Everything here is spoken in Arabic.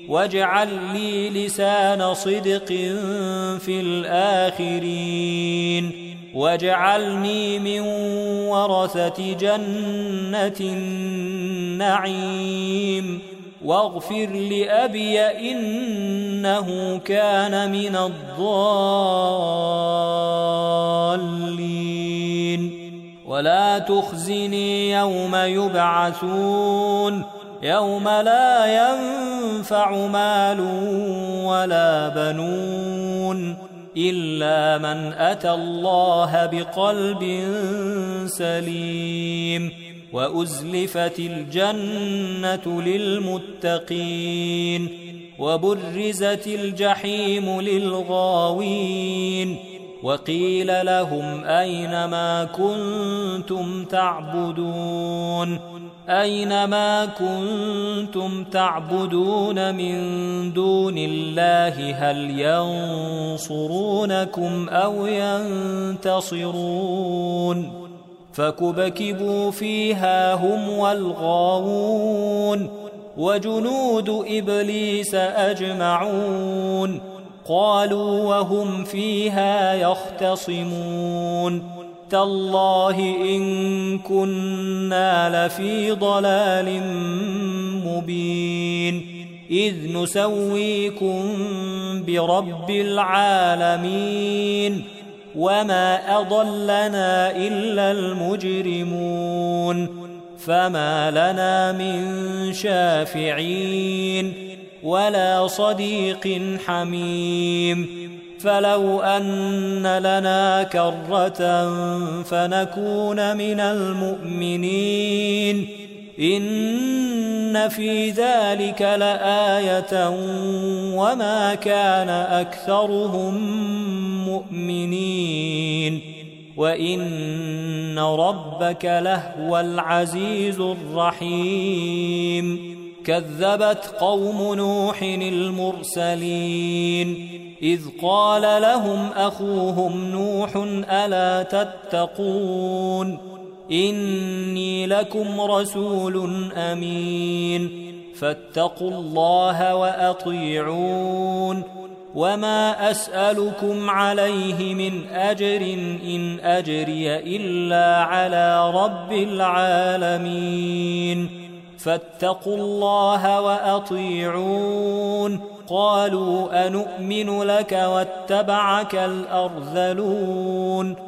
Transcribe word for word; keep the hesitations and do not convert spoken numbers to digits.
واجعل لي لسان صدق في الآخرين واجعلني من ورثة جنة النعيم واغفر لأبي إنه كان من الضالين ولا تخزني يوم يبعثون يوم لا ينفع مال ولا بنون إلا من أتى الله بقلب سليم وأزلفت الجنة للمتقين وبرزت الجحيم للغاوين وقيل لهم أين ما كنتم تعبدون أين ما كنتم تعبدون من دون الله هل ينصرونكم أو ينتصرون فكبكبوا فيها هم والغاوون وجنود إبليس أجمعون قالوا وهم فيها يختصمون تالله إن كنا لفي ضلال مبين إذ نسويكم برب العالمين وما أضلنا إلا المجرمون فما لنا من شافعين ولا صديق حميم فلو أن لنا كرة فنكون من المؤمنين إن في ذلك لآية وما كان أكثرهم مؤمنين وإن ربك لهو العزيز الرحيم كذبت قوم نوح المرسلين إذ قال لهم أخوهم نوح ألا تتقون إني لكم رسول أمين فاتقوا الله وأطيعون وما أسألكم عليه من أجر إن أجري إلا على رب العالمين فاتقوا الله وأطيعون قالوا أنؤمن لك واتبعك الأرذلون